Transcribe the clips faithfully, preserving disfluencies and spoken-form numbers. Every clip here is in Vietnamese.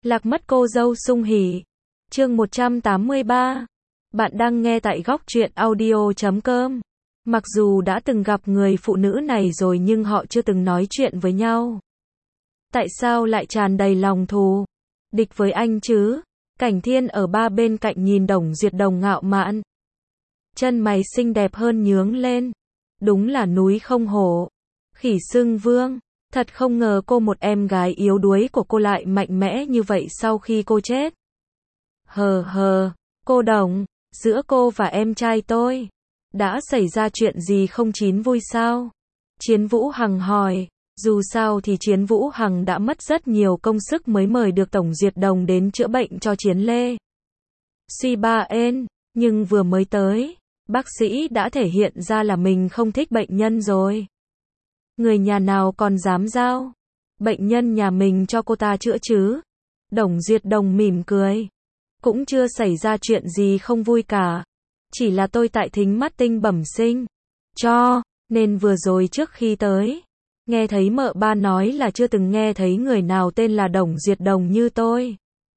Lạc mất cô dâu sung hỉ. Chương một trăm tám mươi ba. Bạn đang nghe tại góc truyện audio chấm com. Mặc dù đã từng gặp người phụ nữ này rồi nhưng họ chưa từng nói chuyện với nhau. Tại sao lại tràn đầy lòng thù địch với anh chứ? Cảnh Thiên ở ba bên cạnh nhìn Đồng Duyệt Đồng ngạo mạn. Chân mày xinh đẹp hơn nhướng lên. Đúng là núi không hổ, khỉ xưng vương. Thật không ngờ cô, một em gái yếu đuối của cô, lại mạnh mẽ như vậy sau khi cô chết. Hờ hờ, cô Đồng, giữa cô và em trai tôi đã xảy ra chuyện gì không chín vui sao? Chiến Vũ Hằng hỏi. Dù sao thì Chiến Vũ Hằng đã mất rất nhiều công sức mới mời được Tổng Duyệt Đồng đến chữa bệnh cho Chiến Lê. Suy ba ên, nhưng vừa mới tới, bác sĩ đã thể hiện ra là mình không thích bệnh nhân rồi. Người nhà nào còn dám giao bệnh nhân nhà mình cho cô ta chữa chứ? Đồng Duyệt Đồng mỉm cười. Cũng chưa xảy ra chuyện gì không vui cả. Chỉ là tôi tại thính mắt tinh bẩm sinh. Cho nên vừa rồi trước khi tới, nghe thấy mợ ba nói là chưa từng nghe thấy người nào tên là Đồng Duyệt Đồng như tôi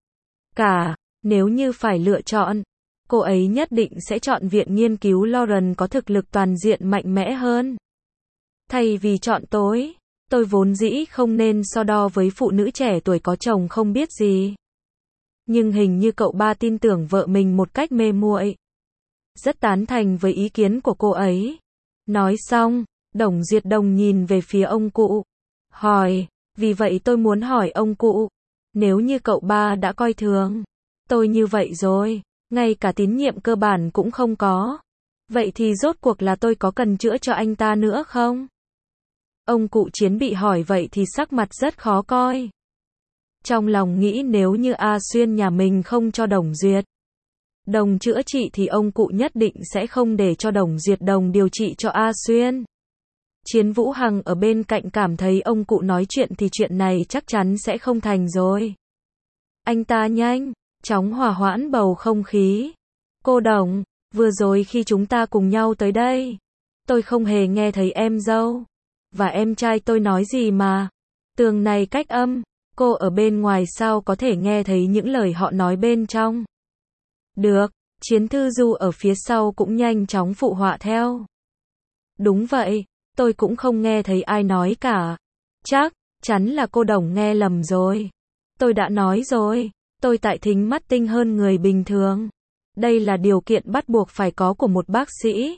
cả. Nếu như phải lựa chọn, cô ấy nhất định sẽ chọn viện nghiên cứu Lauren có thực lực toàn diện mạnh mẽ hơn. Thay vì chọn tôi, tôi vốn dĩ không nên so đo với phụ nữ trẻ tuổi có chồng không biết gì. Nhưng hình như cậu ba tin tưởng vợ mình một cách mê muội. Rất tán thành với ý kiến của cô ấy. Nói xong, Đồng Duyệt Đồng nhìn về phía ông cụ. Hỏi, vì vậy tôi muốn hỏi ông cụ, nếu như cậu ba đã coi thường tôi như vậy rồi, ngay cả tín nhiệm cơ bản cũng không có, vậy thì rốt cuộc là tôi có cần chữa cho anh ta nữa không? Ông cụ Chiến bị hỏi vậy thì sắc mặt rất khó coi. Trong lòng nghĩ nếu như A Xuyên nhà mình không cho Đồng Duyệt Đồng chữa trị thì ông cụ nhất định sẽ không để cho Đồng Duyệt Đồng điều trị cho A Xuyên. Chiến Vũ Hằng ở bên cạnh cảm thấy ông cụ nói chuyện thì chuyện này chắc chắn sẽ không thành rồi. Anh ta nhanh chóng hòa hoãn bầu không khí. Cô Đồng, vừa rồi khi chúng ta cùng nhau tới đây, tôi không hề nghe thấy em dâu và em trai tôi nói gì mà. Tường này cách âm, cô ở bên ngoài sao có thể nghe thấy những lời họ nói bên trong? Được, Chiến Thư Du ở phía sau cũng nhanh chóng phụ họa theo. Đúng vậy, tôi cũng không nghe thấy ai nói cả. Chắc chắn là cô Đồng nghe lầm rồi. Tôi đã nói rồi, tôi tại thính mắt tinh hơn người bình thường. Đây là điều kiện bắt buộc phải có của một bác sĩ.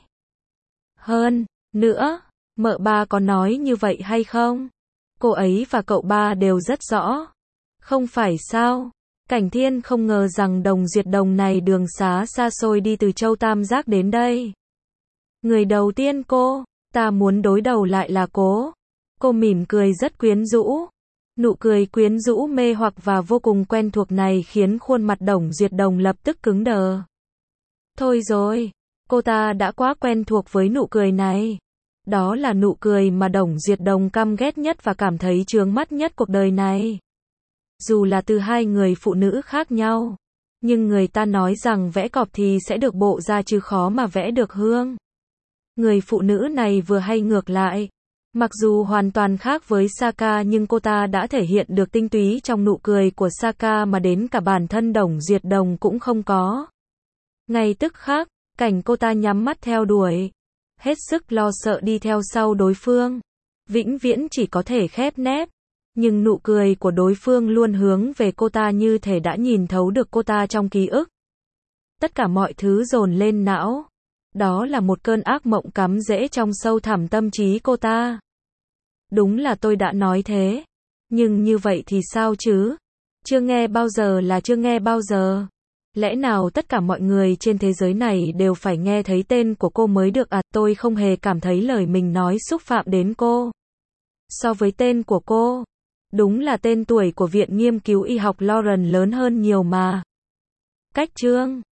Hơn nữa, mợ ba có nói như vậy hay không? Cô ấy và cậu ba đều rất rõ. Không phải sao? Cảnh Thiên không ngờ rằng Đồng Duyệt Đồng này đường xá xa xôi đi từ Châu Tam Giác đến đây. Người đầu tiên cô ta muốn đối đầu lại là cô. Cô mỉm cười rất quyến rũ. Nụ cười quyến rũ mê hoặc và vô cùng quen thuộc này khiến khuôn mặt Đồng Duyệt Đồng lập tức cứng đờ. Thôi rồi, cô ta đã quá quen thuộc với nụ cười này. Đó là nụ cười mà Đồng Duyệt Đồng căm ghét nhất và cảm thấy chướng mắt nhất cuộc đời này. Dù là từ hai người phụ nữ khác nhau, nhưng người ta nói rằng vẽ cọp thì sẽ được bộ ra chứ khó mà vẽ được hương. Người phụ nữ này vừa hay ngược lại. Mặc dù hoàn toàn khác với Saka nhưng cô ta đã thể hiện được tinh túy trong nụ cười của Saka mà đến cả bản thân Đồng Duyệt Đồng cũng không có. Ngay tức khắc, cảnh cô ta nhắm mắt theo đuổi, hết sức lo sợ đi theo sau đối phương. Vĩnh viễn chỉ có thể khép nép. Nhưng nụ cười của đối phương luôn hướng về cô ta như thể đã nhìn thấu được cô ta trong ký ức. Tất cả mọi thứ dồn lên não. Đó là một cơn ác mộng cắm rễ trong sâu thẳm tâm trí cô ta. Đúng là tôi đã nói thế. Nhưng như vậy thì sao chứ? Chưa nghe bao giờ là chưa nghe bao giờ. Lẽ nào tất cả mọi người trên thế giới này đều phải nghe thấy tên của cô mới được à? Tôi không hề cảm thấy lời mình nói xúc phạm đến cô. So với tên của cô, đúng là tên tuổi của Viện Nghiên cứu Y học Lauren lớn hơn nhiều mà. Cách chương